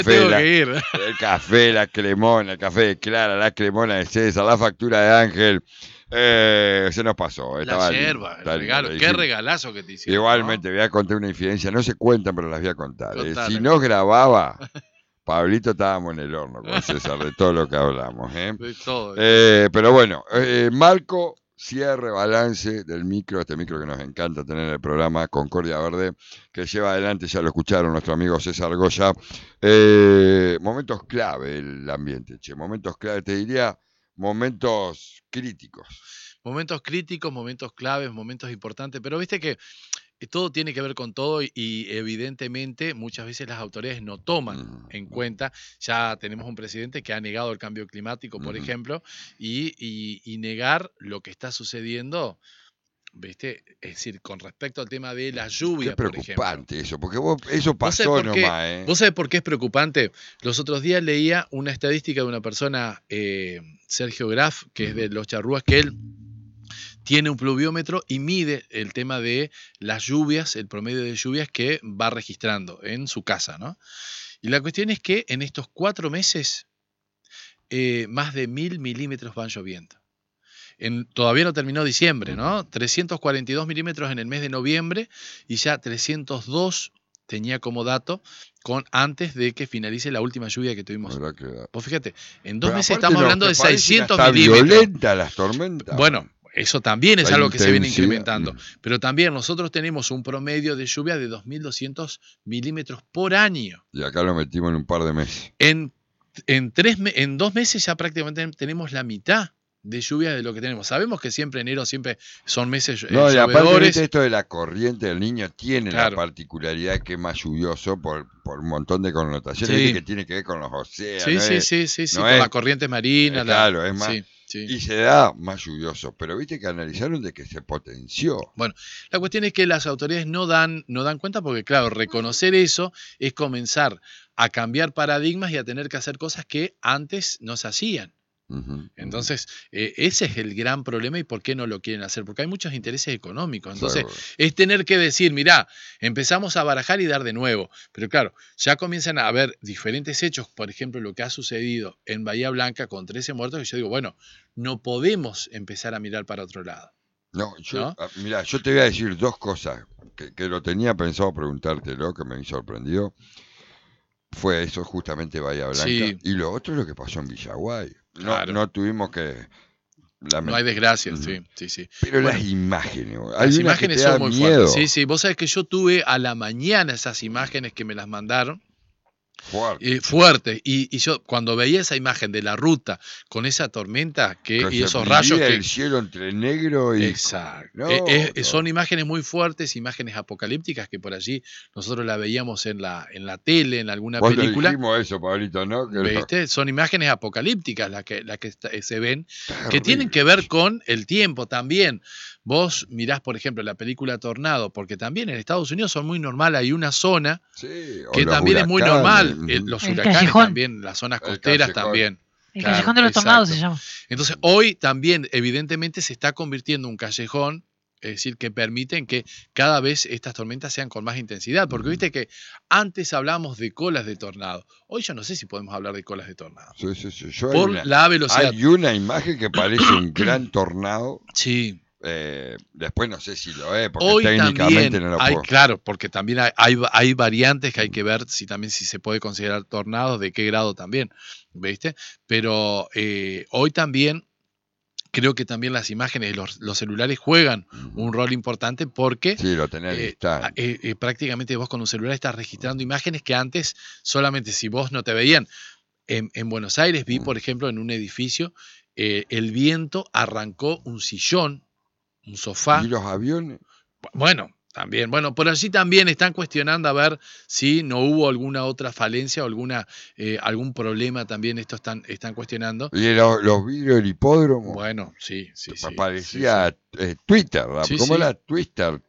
Tengo la, que ir. el café, la cremona, el café de Clara, la cremona de César, la factura de Ángel. Se nos pasó, La estaba lindo. yerba, el Está lindo, regalo. le Qué dijimos. regalazo que te hicieron, Igualmente, ¿no? voy a contar una infidencia. No se cuentan, pero las voy a contar. Si Contala, no contala. grababa, Pablito estábamos en el horno con César de todo lo que hablamos. De todo, de todo. Pero bueno, Marco, cierre, balance del micro, este micro que nos encanta tener en el programa Concordia Verde, que lleva adelante, ya lo escucharon, nuestro amigo César Goya. Momentos clave el ambiente, momentos clave, te diría momentos críticos. Momentos críticos, momentos claves, momentos importantes, pero viste que todo tiene que ver con todo y evidentemente muchas veces las autoridades no toman en cuenta. Ya tenemos un presidente que ha negado el cambio climático, por ejemplo, y negar lo que está sucediendo, ¿viste? Es decir, con respecto al tema de la lluvia, Qué por ejemplo. preocupante eso, porque eso ¿Vos sabés pasó por qué? nomás, ¿eh? ¿Vos sabés por qué es preocupante? Los otros días leía una estadística de una persona, Sergio Graf, que es de Los Charrúas, que él tiene un pluviómetro y mide el tema de las lluvias, el promedio de lluvias que va registrando en su casa, ¿no? Y la cuestión es que en estos 4 meses, más de 1000 milímetros van lloviendo. Todavía no terminó diciembre, ¿no? 342 milímetros en el mes de noviembre y ya 302 tenía como dato antes de que finalice la última lluvia que tuvimos. Vos fíjate, en 2 meses estamos hablando de 600 milímetros. Violenta las tormentas. Bueno, eso también es algo que se viene intensidad. incrementando. Pero también nosotros tenemos un promedio de lluvia de 2.200 milímetros por año. Y acá lo metimos en un par de meses. En 2 meses ya prácticamente tenemos la mitad de lluvia de lo que tenemos. Sabemos que enero siempre son meses No, y aparte llovedores. esto de la corriente del Niño tiene la particularidad que es más lluvioso por un montón de connotaciones. Sí. Que tiene que ver con los océanos. Sí, con las corrientes marinas. Claro, es más. Sí. Y se da más lluvioso, pero viste que analizaron de que se potenció. Bueno, la cuestión es que las autoridades no dan cuenta porque, claro, reconocer eso es comenzar a cambiar paradigmas y a tener que hacer cosas que antes no se hacían. Entonces, ese es el gran problema y por qué no lo quieren hacer, porque hay muchos intereses económicos. Entonces, es tener que decir, mirá, empezamos a barajar y dar de nuevo. Pero claro, ya comienzan a haber diferentes hechos, por ejemplo, lo que ha sucedido en Bahía Blanca con 13 muertos, y yo digo, bueno, no podemos empezar a mirar para otro lado. No, mirá, yo te voy a decir dos cosas que lo tenía pensado preguntártelo, que me sorprendió. Fue eso justamente Bahía Blanca. Sí. Y lo otro es lo que pasó en Villaguay. Claro. No tuvimos que... No hay desgracias, sí. Pero bueno, las imágenes, las imágenes son muy miedo. fuertes. Sí, vos sabés que yo tuve a la mañana esas imágenes que me las mandaron. Fuerte. Y yo cuando veía esa imagen de la ruta con esa tormenta y esos rayos que el cielo entre negro y exacto. Son imágenes muy fuertes, imágenes apocalípticas que por allí nosotros la veíamos en la tele, en alguna película. Dijimos eso, Pablito, ¿no? ¿Viste? Son imágenes apocalípticas las que se ven, que tienen que ver con el tiempo también. Vos mirás, por ejemplo, la película Tornado, porque también en Estados Unidos son muy normal, hay una zona que también es muy normal, los huracanes también, las zonas costeras también. El callejón de los tornados se llama. Entonces, hoy también, evidentemente, se está convirtiendo en un callejón, es decir, que permiten que cada vez estas tormentas sean con más intensidad, porque viste que antes hablábamos de colas de tornado, hoy yo no sé si podemos hablar de colas de tornado. Sí. Por la velocidad. Hay una imagen que parece un gran tornado. Sí. Después no sé si lo es, porque hoy técnicamente también no lo puedo. Claro, porque también hay variantes que hay que ver si se puede considerar tornados, de qué grado también, ¿viste? Pero hoy también creo que también las imágenes de los celulares juegan un rol importante porque lo tenés prácticamente vos con un celular estás registrando imágenes que antes solamente si vos no te veían. En Buenos Aires vi, por ejemplo, en un edificio, el viento arrancó un sillón, un sofá. ¿Y los aviones? Bueno, también. Bueno, por allí también están cuestionando a ver si no hubo alguna otra falencia o algún problema también. Esto están cuestionnando. ¿Y los vidrios del hipódromo? Bueno, sí. Parecía Twitter, ¿cómo era? Twister.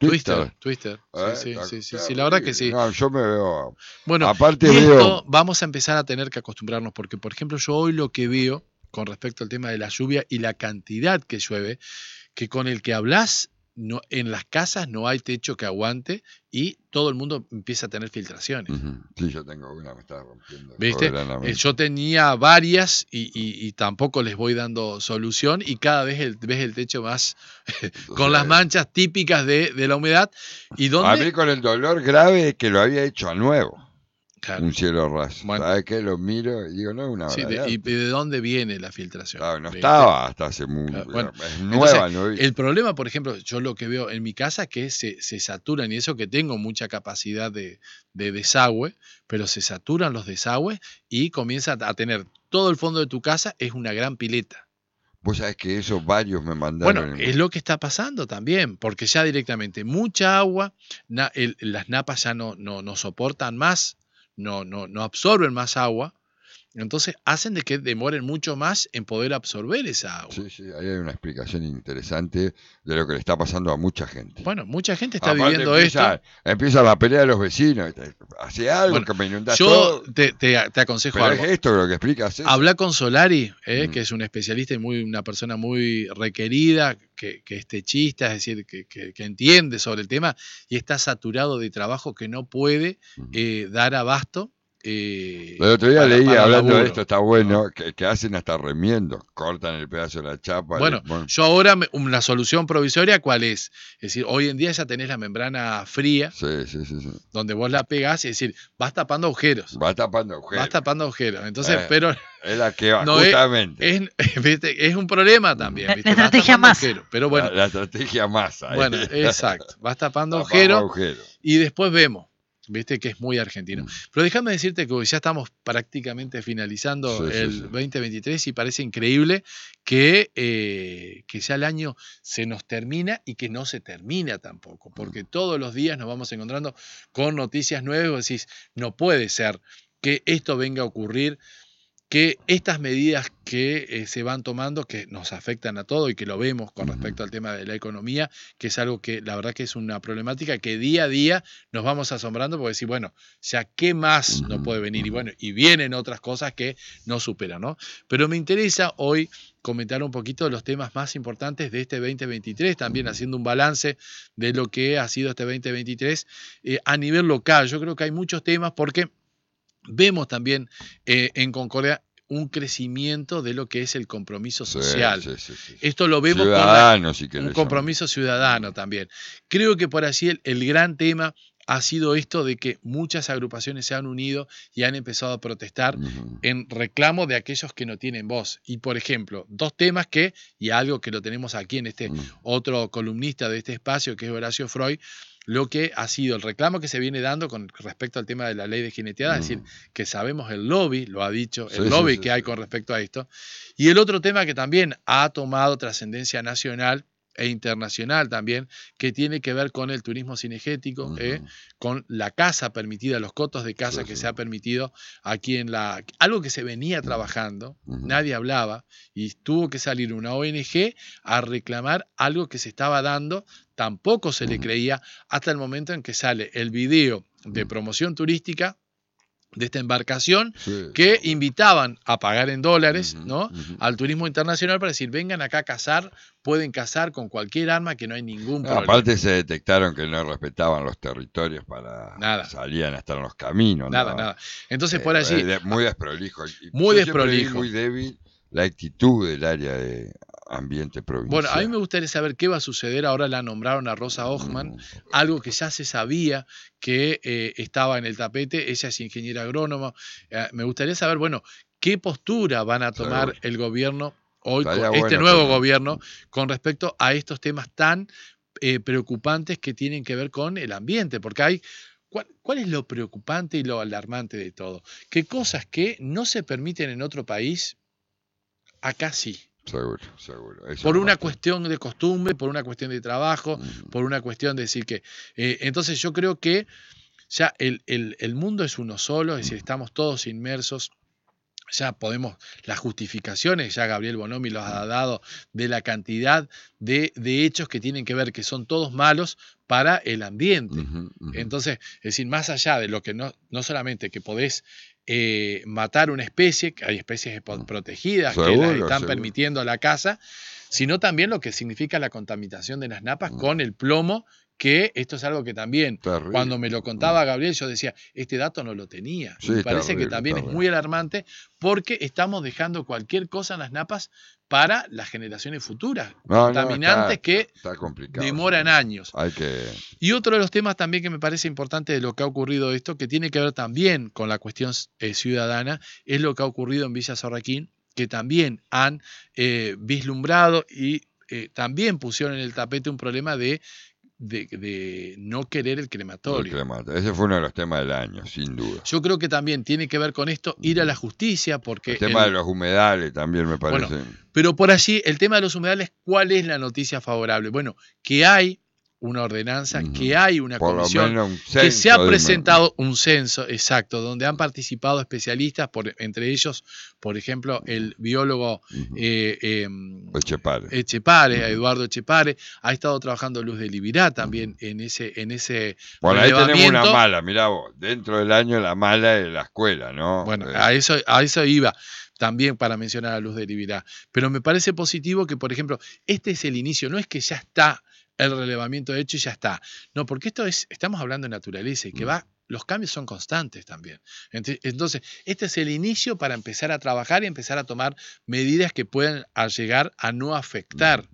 Sí, la verdad que sí. No, yo me veo... Bueno, aparte esto vamos a empezar a tener que acostumbrarnos porque, por ejemplo, yo hoy lo que veo con respecto al tema de la lluvia y la cantidad que llueve, que con el que hablás no, en las casas no hay techo que aguante y todo el mundo empieza a tener filtraciones. Sí, yo tengo una, me está rompiendo. ¿Viste? Yo tenía varias y tampoco les voy dando solución y cada vez ves el techo más con las manchas típicas de la humedad. ¿Y dónde? A mí con el dolor grave que lo había hecho a nuevo. Claro. Un cielo raso. Bueno. ¿Sabes qué? Lo miro y digo, no, una Sí, ¿y de dónde viene la filtración? Claro, no ¿viste? estaba hasta hace muy... Claro, bueno, es nueva, entonces, el problema, por ejemplo, yo lo que veo en mi casa que se saturan, y eso que tengo mucha capacidad de desagüe, pero se saturan los desagües y comienza a tener todo el fondo de tu casa es una gran pileta. Vos sabés que eso varios me mandaron. Bueno, es lo que está pasando también, porque ya directamente mucha agua, las napas ya no soportan más, no absorben más agua, entonces hacen de que demoren mucho más en poder absorber esa agua. Sí, ahí hay una explicación interesante de lo que le está pasando a mucha gente. Bueno, mucha gente está Aparte viviendo esto. Empieza la pelea de los vecinos. Hace algo Bueno, que me inundas yo todo. te aconsejo Pero algo. es esto lo que explicas. Habla con Solari, que es un especialista y una persona muy requerida, que es techista, es decir, que entiende sobre el tema y está saturado de trabajo que no puede dar abasto. El otro día leí, hablando de esto, está bueno, que hacen hasta remiendos, cortan el pedazo de la chapa. Bueno, yo ahora, una solución provisoria, ¿cuál es? Es decir, hoy en día ya tenés la membrana fría, sí. donde vos la pegás, es decir, vas tapando agujeros. Vas tapando agujeros. Entonces, pero... Es la que va, no justamente. Es un problema también. La estrategia más. Pero bueno, la estrategia más. Bueno, exacto. Vas tapando agujeros y después vemos. Viste que es muy argentino. Pero déjame decirte que ya estamos prácticamente finalizando el 2023 y parece increíble que ya el año se nos termina y que no se termina tampoco, porque todos los días nos vamos encontrando con noticias nuevas y vos decís, no puede ser que esto venga a ocurrir, que estas medidas que se van tomando, que nos afectan a todo y que lo vemos con respecto al tema de la economía, que es algo que la verdad que es una problemática que día a día nos vamos asombrando porque decir, bueno, ya qué más no puede venir, y bueno, y vienen otras cosas que no superan, ¿no? Pero me interesa hoy comentar un poquito de los temas más importantes de este 2023, también haciendo un balance de lo que ha sido este 2023 a nivel local. Yo creo que hay muchos temas porque vemos también en Concordia un crecimiento de lo que es el compromiso social. Sí. Esto lo vemos con un compromiso ciudadano también. Creo que por allí el gran tema ha sido esto de que muchas agrupaciones se han unido y han empezado a protestar en reclamo de aquellos que no tienen voz. Y, por ejemplo, dos temas y algo que lo tenemos aquí en este otro columnista de este espacio, que es Horacio Freud, lo que ha sido el reclamo que se viene dando con respecto al tema de la ley de jineteada, es decir, que sabemos el lobby, lo ha dicho, el lobby que hay con respecto a esto. Y el otro tema que también ha tomado trascendencia nacional e internacional también, que tiene que ver con el turismo cinegético, con la caza permitida, los cotos de caza que se ha permitido aquí algo que se venía trabajando, nadie hablaba, y tuvo que salir una ONG a reclamar algo que se estaba dando, tampoco se le creía, hasta el momento en que sale el video de promoción turística de esta embarcación que invitaban a pagar en dólares, ¿no? Al turismo internacional para decir, vengan acá a cazar, pueden cazar con cualquier arma, que no hay ningún problema. Aparte se detectaron que no respetaban los territorios salían hasta en los caminos. Nada. Entonces por allí... Muy desprolijo. Muy desprolijo. Muy débil la actitud del área de ambiente provincial. Bueno, a mí me gustaría saber qué va a suceder. Ahora la nombraron a Rosa Hochman, algo que ya se sabía que estaba en el tapete. Ella es ingeniera agrónoma. Me gustaría saber, bueno, qué postura van a tomar el gobierno hoy, nuevo gobierno, con respecto a estos temas tan preocupantes que tienen que ver con el ambiente, porque ¿cuál es lo preocupante y lo alarmante de todo? Que cosas que no se permiten en otro país, acá sí. Seguro. Por una cuestión de costumbre, por una cuestión de trabajo, por una cuestión de decir que... entonces yo creo que ya el mundo es uno solo, es decir, estamos todos inmersos. Ya podemos, las justificaciones, ya Gabriel Bonomi los ha dado, de la cantidad de hechos que tienen que ver, que son todos malos para el ambiente. Entonces, es decir, más allá de lo que no solamente que podés matar una especie, que hay especies protegidas que las Seguro, están seguro. permitiendo a la caza, sino también lo que significa la contaminación de las napas con el plomo, que esto es algo que también, Terrible. cuando me lo contaba Gabriel, yo decía, este dato no lo tenía. Sí, Y me parece terrible, que también es terrible. muy alarmante porque estamos dejando cualquier cosa en las napas para las generaciones futuras, contaminantes que está complicado. demoran años. Hay que... Y otro de los temas también que me parece importante de lo que ha ocurrido esto, que tiene que ver también con la cuestión ciudadana, es lo que ha ocurrido en Villa Sorraquín, que también han vislumbrado y también pusieron en el tapete un problema de no querer el crematorio. Ese fue uno de los temas del año, sin duda. Yo creo que también tiene que ver con esto ir a la justicia, porque... El tema de los humedales también me parece... Bueno, pero por allí, el tema de los humedales, ¿cuál es la noticia favorable? Bueno, que hay una ordenanza, que hay una por comisión, lo menos un censo, que se ha presentado un censo, exacto, donde han participado especialistas, entre ellos, por ejemplo, el biólogo Echepare, Eduardo Echepare, ha estado trabajando Luz de Libirá también en ese bueno, ahí tenemos una mala, mirá vos, dentro del año la mala de la escuela, ¿no? Bueno, a eso iba. También para mencionar a Luz de Libirá. Pero me parece positivo que, por ejemplo, este es el inicio, no es que ya está el relevamiento hecho y ya está. No, porque estamos hablando de naturaleza y que los cambios son constantes también. Entonces, este es el inicio para empezar a trabajar y empezar a tomar medidas que puedan llegar a no afectar.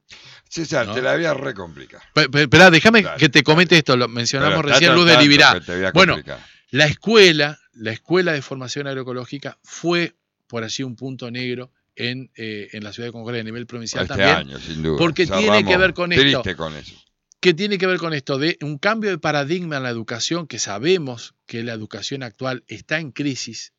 César, ¿no? Te la voy a recomplicar. Esperá, déjame que te comente esto, lo mencionamos recién, Luz de Libirá. Bueno, la escuela de formación agroecológica fue por allí un punto negro en la ciudad de Concordia a nivel provincial este también, año, sin duda. Porque tiene que ver con esto. Con eso. ¿Qué tiene que ver con esto? De un cambio de paradigma en la educación, que sabemos que la educación actual está en crisis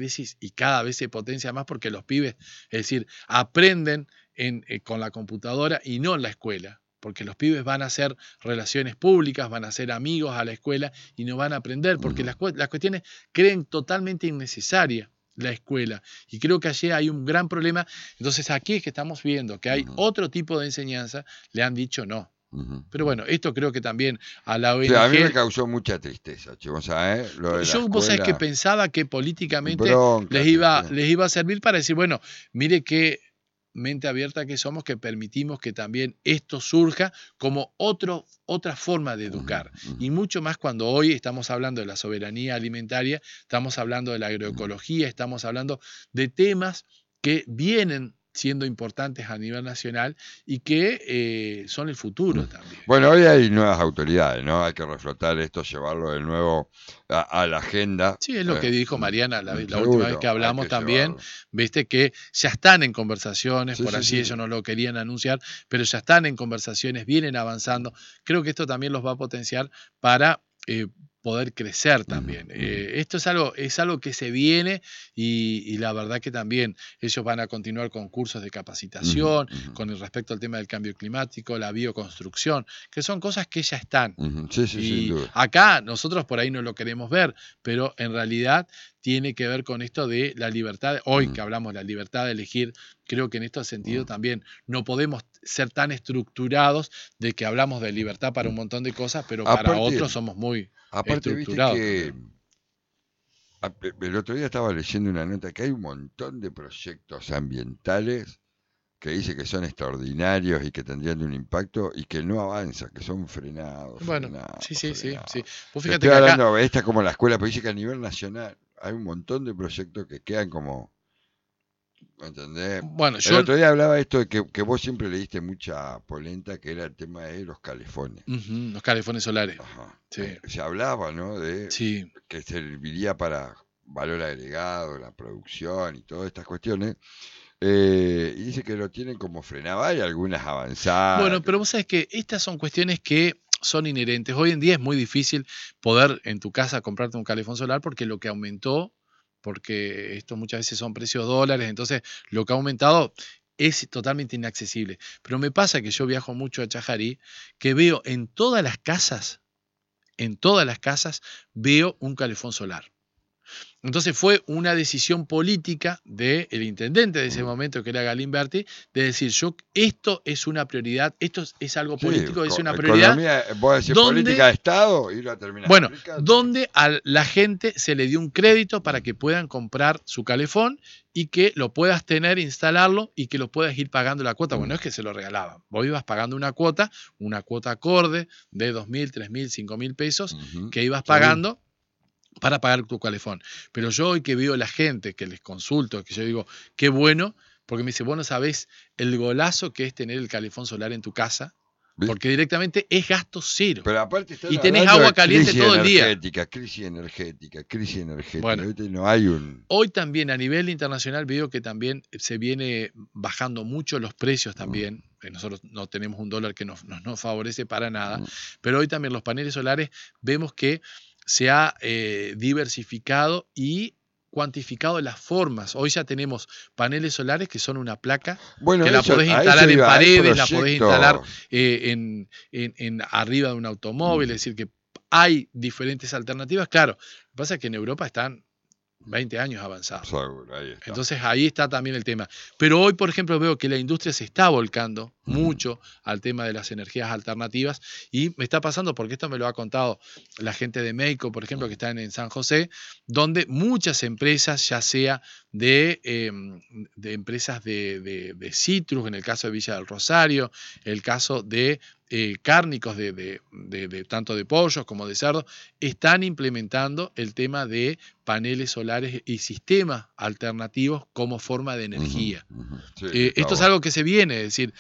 y cada vez se potencia más porque los pibes, es decir, aprenden con la computadora y no en la escuela. Porque los pibes van a hacer relaciones públicas, van a ser amigos a la escuela y no van a aprender, porque las cuestiones creen totalmente innecesarias la escuela. Y creo que allí hay un gran problema. Entonces aquí es que estamos viendo que hay otro tipo de enseñanza, le han dicho no. Pero bueno, esto creo que también a la ONG... Sí, a mí me causó mucha tristeza, chicos, ¿sabes? Vos sabés que pensaba que políticamente les iba a servir para decir, bueno, mire qué mente abierta que somos, que permitimos que también esto surja como otra forma de educar. Y mucho más cuando hoy estamos hablando de la soberanía alimentaria, estamos hablando de la agroecología, estamos hablando de temas que vienen siendo importantes a nivel nacional y que son el futuro también. Bueno, hoy hay nuevas autoridades, ¿no? Hay que reflotar esto, llevarlo de nuevo a la agenda. Sí, es lo que dijo Mariana la última vez que hablamos también. Viste que ya están en conversaciones, por allí ellos no lo querían anunciar, pero ya están en conversaciones, vienen avanzando. Creo que esto también los va a potenciar para poder crecer también. Esto es algo que se viene y la verdad que también ellos van a continuar con cursos de capacitación, con respecto al tema del cambio climático, la bioconstrucción, que son cosas que ya están. Y acá nosotros por ahí no lo queremos ver, pero en realidad tiene que ver con esto de la libertad, hoy que hablamos de la libertad de elegir, creo que en este sentido también no podemos ser tan estructurados de que hablamos de libertad para un montón de cosas, pero para otros somos muy estructurados. Viste que el otro día estaba leyendo una nota que hay un montón de proyectos ambientales que dice que son extraordinarios y que tendrían un impacto y que no avanzan, que son frenados. Bueno, frenados, sí. Vos fíjate que hablando, esta es como la escuela, pero dice que a nivel nacional hay un montón de proyectos que quedan como... ¿Entendés? Bueno, el otro día hablaba esto de que vos siempre le diste mucha polenta, que era el tema de los calefones. Los calefones solares. Sí. Se hablaba, ¿no? De que serviría para valor agregado, la producción y todas estas cuestiones. Y dice que lo tienen como frenado. Hay algunas avanzadas. Bueno, pero vos sabés que estas son cuestiones que son inherentes. Hoy en día es muy difícil poder en tu casa comprarte un calefón solar porque lo que aumentó, porque esto muchas veces son precios dólares, entonces lo que ha aumentado es totalmente inaccesible. Pero me pasa que yo viajo mucho a Chajarí, que veo en todas las casas veo un calefón solar. Entonces fue una decisión política del intendente de ese momento, que era Galimberti, de decir, esto es una prioridad, esto es algo político, es una prioridad. Economía, vos decís política de Estado y lo terminás. Bueno, donde a la gente se le dio un crédito para que puedan comprar su calefón y que lo puedas tener, instalarlo y que lo puedas ir pagando la cuota. Bueno, no es que se lo regalaban. Vos ibas pagando una cuota acorde de 2.000, 3.000, 5.000 pesos que ibas pagando para pagar tu calefón. Pero yo hoy que veo a la gente, que les consulto, que yo digo, qué bueno, porque me dice, vos no sabés el golazo que es tener el calefón solar en tu casa, porque directamente es gasto cero. Pero aparte y tenés agua caliente todo el día. Crisis energética. Bueno, no hay hoy también a nivel internacional veo que también se viene bajando mucho los precios también. Nosotros no tenemos un dólar que nos favorece para nada, pero hoy también los paneles solares vemos que se ha diversificado y cuantificado las formas. Hoy ya tenemos paneles solares que son una placa que la podés instalar en paredes, la podés instalar en arriba de un automóvil, es decir, que hay diferentes alternativas. Claro, lo que pasa es que en Europa están 20 años avanzados. Seguro, ahí está. Entonces ahí está también el tema. Pero hoy, por ejemplo, veo que la industria se está volcando mucho al tema de las energías alternativas y me está pasando, porque esto me lo ha contado la gente de Meico, por ejemplo, que están en San José, donde muchas empresas, ya sea de empresas de citrus, en el caso de Villa del Rosario, el caso de cárnicos de tanto de pollos como de cerdo, están implementando el tema de paneles solares y sistemas alternativos como forma de energía. Sí, esto es algo que se viene, es decir,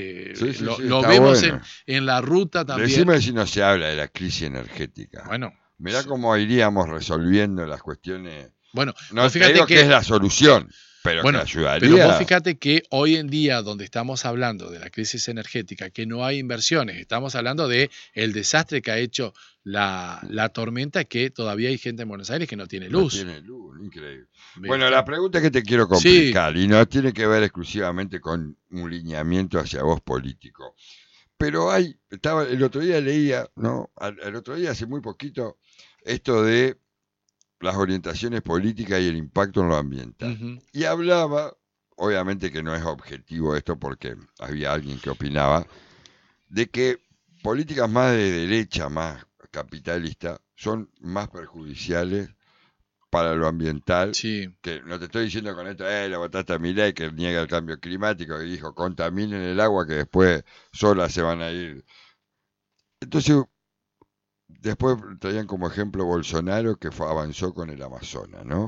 lo vemos bueno. en la ruta también. Decime si no se habla de la crisis energética. Bueno, mirá cómo iríamos resolviendo las cuestiones. Bueno, no te digo que es la solución, pero bueno, que ayudaría. Pero vos fíjate que hoy en día, donde estamos hablando de la crisis energética, que no hay inversiones, estamos hablando de el desastre que ha hecho la tormenta, que todavía hay gente en Buenos Aires que no tiene luz. No tiene luz, increíble. Bueno, la pregunta que te quiero complicar, y no tiene que ver exclusivamente con un lineamiento hacia vos político, pero el otro día leía, ¿no? El otro día, hace muy poquito, esto de las orientaciones políticas y el impacto en lo ambiental. Y hablaba, obviamente que no es objetivo esto porque había alguien que opinaba, de que políticas más de derecha, más capitalistas, son más perjudiciales para lo ambiental. Que no te estoy diciendo con esto, la votaste a Milei que niega el cambio climático, que dijo, contaminen el agua que después solas se van a ir. Entonces, después traían como ejemplo Bolsonaro, que avanzó con el Amazonas, ¿no?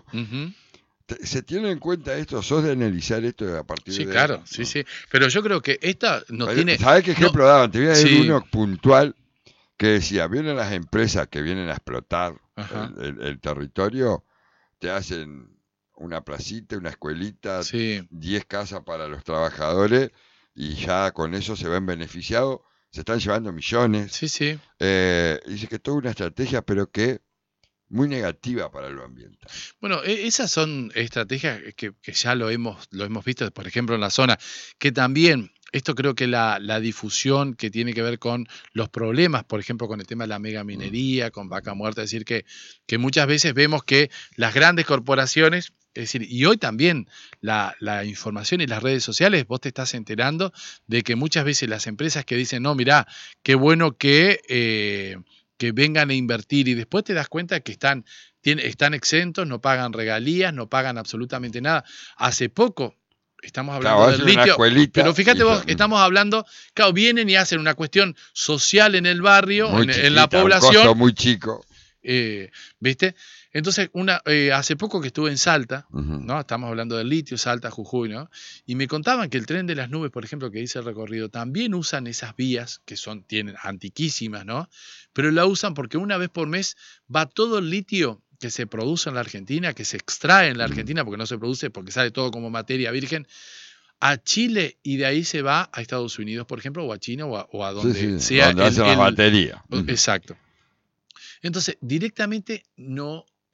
¿Se tiene en cuenta esto? ¿Sos de analizar esto a partir de...? Sí, claro, ¿no? Sí. Pero yo creo que esta no tiene... ¿Sabés qué ejemplo daban? Te voy a decir uno puntual que decía, vienen las empresas que vienen a explotar el territorio, te hacen una placita, una escuelita, 10 casas para los trabajadores y ya con eso se ven beneficiados. Se están llevando millones. Dice que toda una estrategia, pero que muy negativa para lo ambiental. Bueno, esas son estrategias que ya lo hemos visto, por ejemplo, en la zona, que también, esto creo que la difusión que tiene que ver con los problemas, por ejemplo, con el tema de la megaminería, con Vaca Muerta, es decir, que muchas veces vemos que las grandes corporaciones... Es decir, y hoy también la información y las redes sociales, vos te estás enterando de que muchas veces las empresas que dicen, no, mirá, qué bueno que vengan a invertir, y después te das cuenta que están exentos, no pagan regalías, no pagan absolutamente nada. Hace poco, estamos hablando del litio, pero fíjate vos, estamos hablando, claro, vienen y hacen una cuestión social en el barrio, en la población. Un costo muy chico. ¿Viste? Entonces, hace poco que estuve en Salta, ¿no? Estamos hablando del litio, Salta, Jujuy, ¿no? Y me contaban que el tren de las nubes, por ejemplo, que hice el recorrido, también usan esas vías que tienen antiquísimas, ¿no? Pero la usan porque una vez por mes va todo el litio que se produce en la Argentina, que se extrae en la Argentina, porque no se produce, porque sale todo como materia virgen, a Chile, y de ahí se va a Estados Unidos, por ejemplo, o a China, o a donde sea. Donde hacen la batería. Exacto. Entonces, directamente no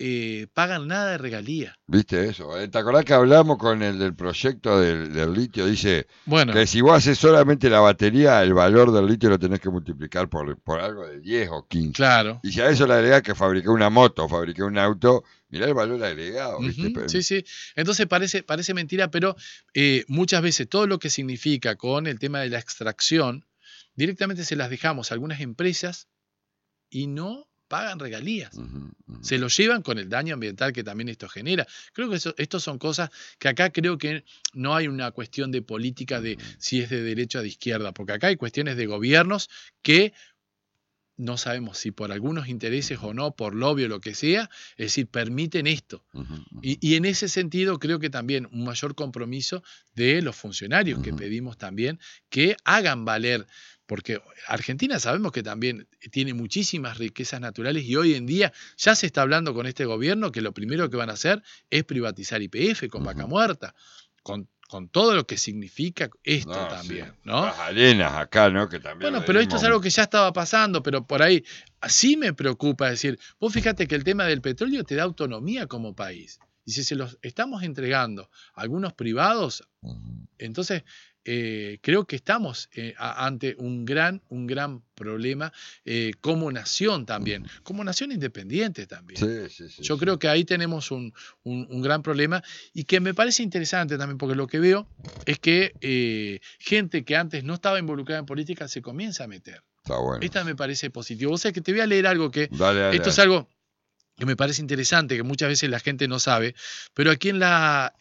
pagan nada de regalía. ¿Viste eso? ¿Te acordás que hablamos con el del proyecto del litio? Dice Bueno, que si vos haces solamente la batería, el valor del litio lo tenés que multiplicar por algo de 10 o 15. claro. Y si a eso le agregás que fabriqué una moto, fabriqué un auto, mirá el valor agregado. ¿Viste? Ujú, sí, sí. Entonces parece mentira, pero muchas veces todo lo que significa con el tema de la extracción, directamente se las dejamos a algunas empresas y no pagan regalías. Se lo llevan con el daño ambiental que también esto genera. Creo que esto son cosas que acá creo que no hay una cuestión de política de si es de derecha o de izquierda, porque acá hay cuestiones de gobiernos que no sabemos si por algunos intereses o no, por lobby o lo que sea, es decir, permiten esto. Y en ese sentido creo que también un mayor compromiso de los funcionarios que pedimos también que hagan valer, porque Argentina sabemos que también tiene muchísimas riquezas naturales y hoy en día ya se está hablando con este gobierno que lo primero que van a hacer es privatizar YPF con Vaca Muerta, con todo lo que significa esto también, sí. ¿no? Las arenas acá, ¿no? Que también Bueno, pero esto es algo que ya estaba pasando, pero por ahí sí me preocupa decir, vos fíjate que el tema del petróleo te da autonomía como país. Y si se los estamos entregando a algunos privados, entonces creo que estamos ante un gran problema como nación también, como nación independiente también. Sí, Yo creo que ahí tenemos un gran problema y que me parece interesante también, porque lo que veo es que gente que antes no estaba involucrada en política se comienza a meter. Está bueno. Esta me parece positivo. O sea que te voy a leer algo que Dale. es algo que me parece interesante, que muchas veces la gente no sabe, pero aquí en la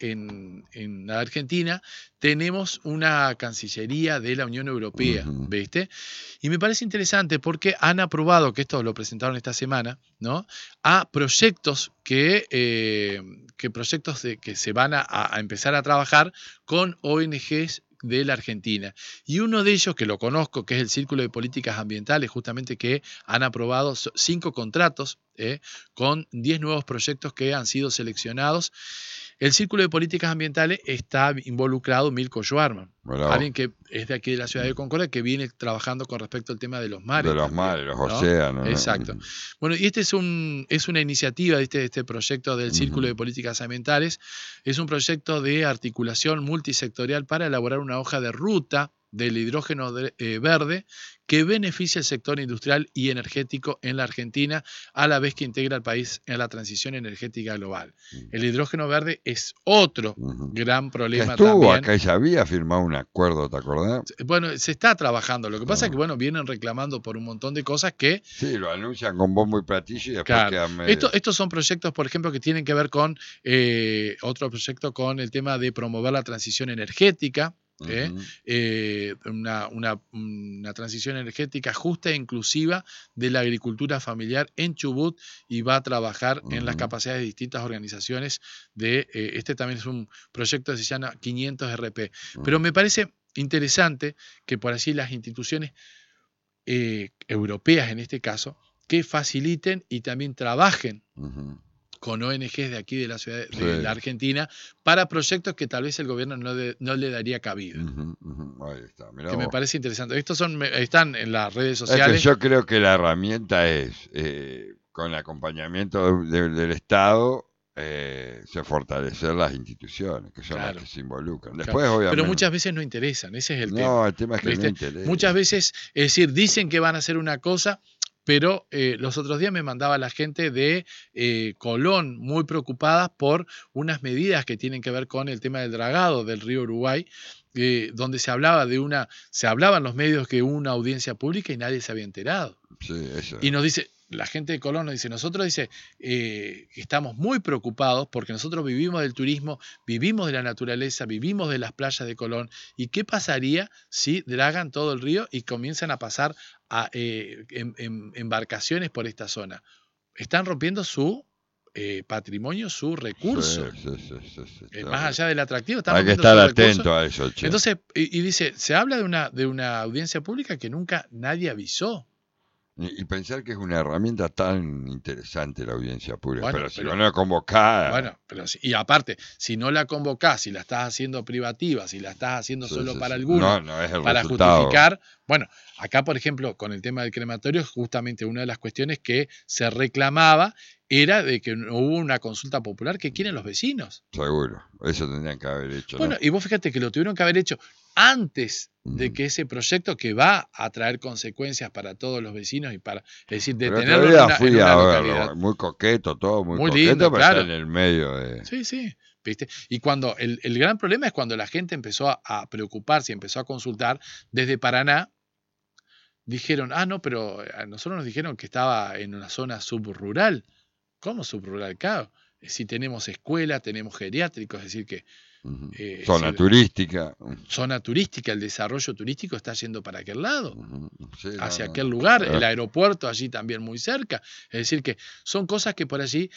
Argentina tenemos una Cancillería de la Unión Europea, ¿viste? Y me parece interesante porque han aprobado, que esto lo presentaron esta semana, ¿no? A proyectos que se van a empezar a trabajar con ONGs de la Argentina. Y uno de ellos, que lo conozco, que es el Círculo de Políticas Ambientales, justamente que han aprobado 5 contratos con 10 nuevos proyectos que han sido seleccionados. El Círculo de Políticas Ambientales está involucrado Milko Schwarman, alguien que es de aquí de la ciudad de Concordia, que viene trabajando con respecto al tema de los mares. De los también, mares, los ¿no? océanos. Exacto. Bueno, y este es una iniciativa de este proyecto del Círculo de Políticas Ambientales. Es un proyecto de articulación multisectorial para elaborar una hoja de ruta del hidrógeno verde que beneficia el sector industrial y energético en la Argentina, a la vez que integra al país en la transición energética global. El hidrógeno verde es otro gran problema que estuvo también. Acá ya había firmado un acuerdo, ¿te acordás? Bueno, se está trabajando. Lo que pasa es que, bueno, vienen reclamando por un montón de cosas que... Sí, lo anuncian con bombo y platillo y después quedan medio... Estos son proyectos, por ejemplo, que tienen que ver con otro proyecto con el tema de promover la transición energética. Una transición energética justa e inclusiva de la agricultura familiar en Chubut, y va a trabajar en las capacidades de distintas organizaciones este también es un proyecto que se llama 500 RP. Pero me parece interesante que por allí las instituciones europeas, en este caso, que faciliten y también trabajen con ONGs de aquí de la ciudad de la Argentina para proyectos que tal vez el gobierno no le daría cabida. Ahí está, que me parece interesante. Estos están en las redes sociales. Es que yo creo que la herramienta es, con el acompañamiento del Estado, fortalecer las instituciones, que son las que se involucran. Después, obviamente, pero muchas veces no interesan, ese es el tema. No, el tema es que no interesa. Muchas veces, es decir, dicen que van a hacer una cosa, pero los otros días me mandaba la gente de Colón muy preocupada por unas medidas que tienen que ver con el tema del dragado del río Uruguay, donde se hablaba en los medios que hubo una audiencia pública y nadie se había enterado. Sí, eso. Y nos dice, la gente de Colón nos dice, nosotros estamos muy preocupados porque nosotros vivimos del turismo, vivimos de la naturaleza, vivimos de las playas de Colón, y qué pasaría si dragan todo el río y comienzan a pasar embarcaciones por esta zona. Están rompiendo su patrimonio, su recurso. Sí, más allá del atractivo, hay que estar atento a eso, che. Entonces, y dice, se habla de una audiencia pública que nunca nadie avisó. Y pensar que es una herramienta tan interesante la audiencia pública, Bueno, pero si no la convocás. Bueno, pero y aparte, si no la convocás, si la estás haciendo privativa, si la estás haciendo solo para algunos, no es el para resultado. justificar. Bueno, acá, por ejemplo, con el tema del crematorio, justamente una de las cuestiones que se reclamaba era de que no hubo una consulta popular que quieren los vecinos. Seguro, eso tendrían que haber hecho. Bueno, ¿no? y vos fíjate que lo tuvieron que haber hecho antes de que ese proyecto, que va a traer consecuencias para todos los vecinos y para, es decir, detenerlo en una localidad. Verlo, muy coqueto, todo muy coqueto, lindo, pero claro. está en el medio de... Sí, ¿viste? Y cuando el gran problema es cuando la gente empezó a preocuparse y empezó a consultar desde Paraná, dijeron, no, pero a nosotros nos dijeron que estaba en una zona subrural. ¿Cómo subrural? Claro, si tenemos escuela, tenemos geriátricos, es decir que... zona turística. Zona turística, el desarrollo turístico está yendo para aquel lado, sí, hacia aquel lugar, el aeropuerto allí también muy cerca. Es decir que son cosas que por allí,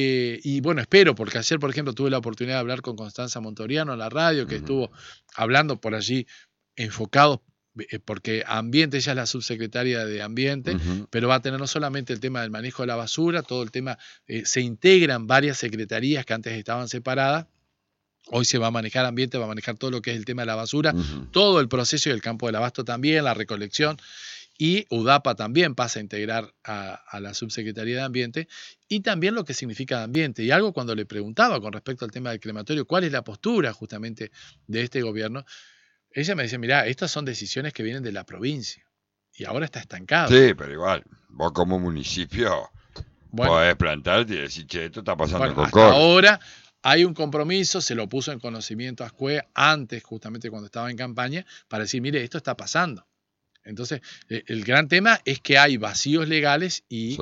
y bueno, espero, porque ayer, por ejemplo, tuve la oportunidad de hablar con Constanza Montoriano en la radio, que estuvo hablando por allí, enfocados, porque Ambiente, ella es la subsecretaria de Ambiente, pero va a tener no solamente el tema del manejo de la basura, todo el tema, se integran varias secretarías que antes estaban separadas. Hoy se va a manejar ambiente, va a manejar todo lo que es el tema de la basura, todo el proceso y el campo del abasto también, la recolección, y UDAPA también pasa a integrar a la subsecretaría de Ambiente, y también lo que significa ambiente. Y algo cuando le preguntaba con respecto al tema del crematorio, cuál es la postura justamente de este gobierno, ella me decía, mirá, estas son decisiones que vienen de la provincia, y ahora está estancado. Sí, pero igual, vos como municipio podés plantarte y decir, che, esto está pasando en Concordia. Hasta ahora hay un compromiso, se lo puso en conocimiento a Ascue antes, justamente cuando estaba en campaña, para decir, mire, esto está pasando. Entonces, el gran tema es que hay vacíos legales y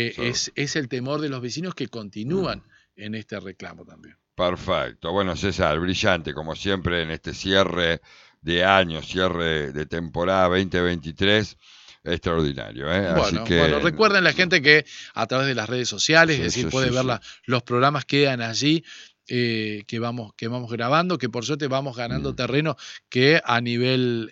es el temor de los vecinos que continúan en este reclamo también. Perfecto. Bueno, César, brillante, como siempre, en este cierre de año, cierre de temporada 2023. Extraordinario, ¿eh? Bueno, así que... bueno, recuerden la gente que a través de las redes sociales, es decir, puede ver los programas quedan allí, que vamos grabando, que por suerte vamos ganando terreno, que a nivel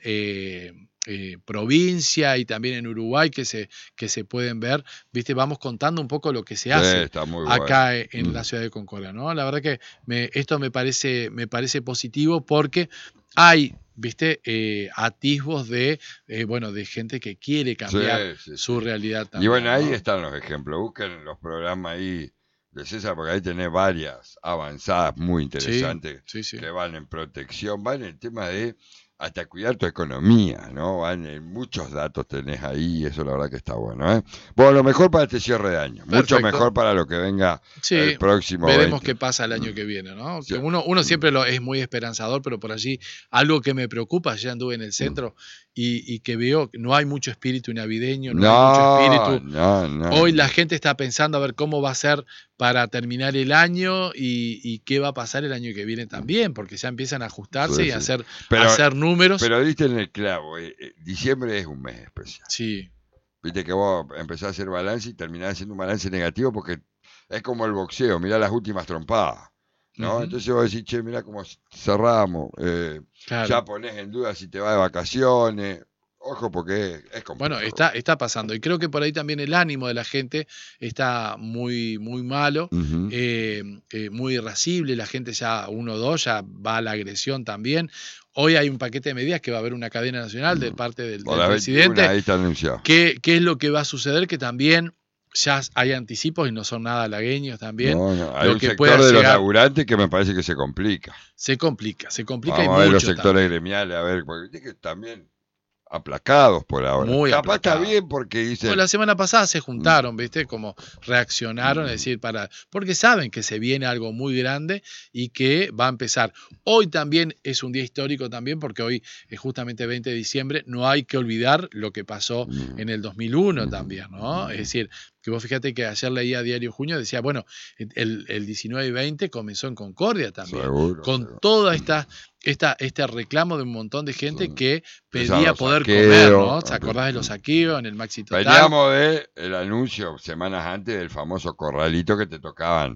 provincia y también en Uruguay que se pueden ver, viste, vamos contando un poco lo que se hace acá en la ciudad de Concordia, ¿no? La verdad que esto me parece positivo porque hay, viste, atisbos de gente que quiere cambiar su realidad también. Y bueno, ahí están los ejemplos. Busquen los programas ahí de César, porque ahí tenés varias avanzadas muy interesantes que van en protección, van en el tema de hasta cuidar tu economía, ¿no? Van en muchos datos tenés ahí y eso la verdad que está bueno, ¿eh? Bueno, lo mejor para este cierre de año. Perfecto. Mucho mejor para lo que venga el próximo. Veremos qué pasa el año que viene, ¿no? Sí. Uno siempre es muy esperanzador, pero por allí algo que me preocupa, ya anduve en el centro y que veo que no hay mucho espíritu navideño, no hay mucho espíritu. Hoy la gente está pensando a ver cómo va a ser para terminar el año y qué va a pasar el año que viene también, porque ya empiezan a ajustarse y a hacer números. Pero diste en el clavo, diciembre es un mes especial. Sí. Viste que vos empezás a hacer balance y terminás haciendo un balance negativo porque es como el boxeo, mirá las últimas trompadas, ¿no? Entonces vos decís, che, mirá cómo cerramos, ya ponés en duda si te vas de vacaciones. Ojo, porque es complicado. Bueno, está pasando. Y creo que por ahí también el ánimo de la gente está muy, muy malo, muy irascible. La gente ya, 1 o 2, ya va a la agresión también. Hoy hay un paquete de medidas que va a haber una cadena nacional de parte del presidente. Ahí está anunciado. ¿Qué es lo que va a suceder? Que también ya hay anticipos y no son nada halagüeños también. No. Hay un sector de los laburantes que me parece que se complica. Se complica Vamos y a ver mucho los sectores también. Gremiales, a ver, porque que también aplacados por ahora. Muy Capaz aplacados. está bien porque dicen... Bueno, la semana pasada se juntaron, ¿viste? Como reaccionaron, es decir, porque saben que se viene algo muy grande y que va a empezar. Hoy también es un día histórico también porque hoy es justamente 20 de diciembre. No hay que olvidar lo que pasó en el 2001 también, ¿no? Es decir, que vos fíjate que ayer leía Diario Junio, decía, bueno, el 19 y 20 comenzó en Concordia también. Seguro. Toda este reclamo de un montón de gente que pedía poder comer, ¿no? ¿Te acordás de los saqueos en el Maxi Total? Veníamos del anuncio semanas antes del famoso corralito que te tocaban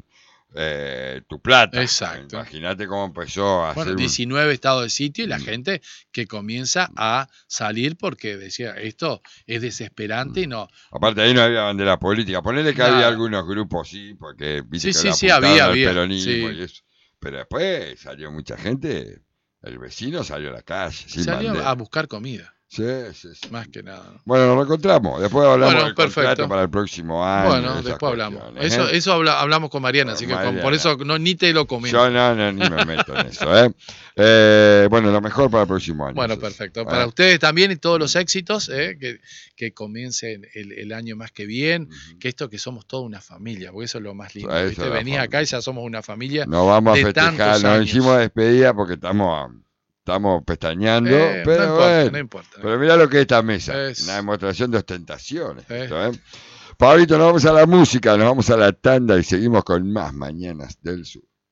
tu plata. Exacto. Imagínate cómo empezó a hacer 19 estados de sitio y la gente que comienza a salir porque decía, esto es desesperante y no. Aparte ahí no había bandera política. Ponele que Nada. había algunos grupos, sí, porque viste Sí, que sí, lo sí, había, apuntaban al había, peronismo sí. y eso. Pero después salió mucha gente, el vecino salió a la calle sin Salió bandera. a buscar comida, Sí, sí, sí. más que nada. ¿No? Bueno, nos encontramos. Después hablamos Bueno, del perfecto. contrato para el próximo año. Bueno, esas después hablamos. cuestiones, Eso hablamos con Mariana, así que Mariana. por eso ni te lo comento. Yo no, ni me meto en eso. Bueno, lo mejor para el próximo año. Bueno, eso sí. perfecto. Para ustedes también y todos los éxitos, que comiencen el año más que bien, que esto que somos toda una familia, porque eso es lo más lindo. Eso ¿viste? es la Venís familia. acá y ya somos una familia. Nos vamos a de festejar, tantos nos años. hicimos despedida porque estamos pestañeando, pero no importa, bueno. no importa. Pero mirá lo que es esta mesa, Es- una demostración de ostentaciones. Pablito, nos vamos a la música, nos vamos a la tanda y seguimos con más Mañanas del Sur.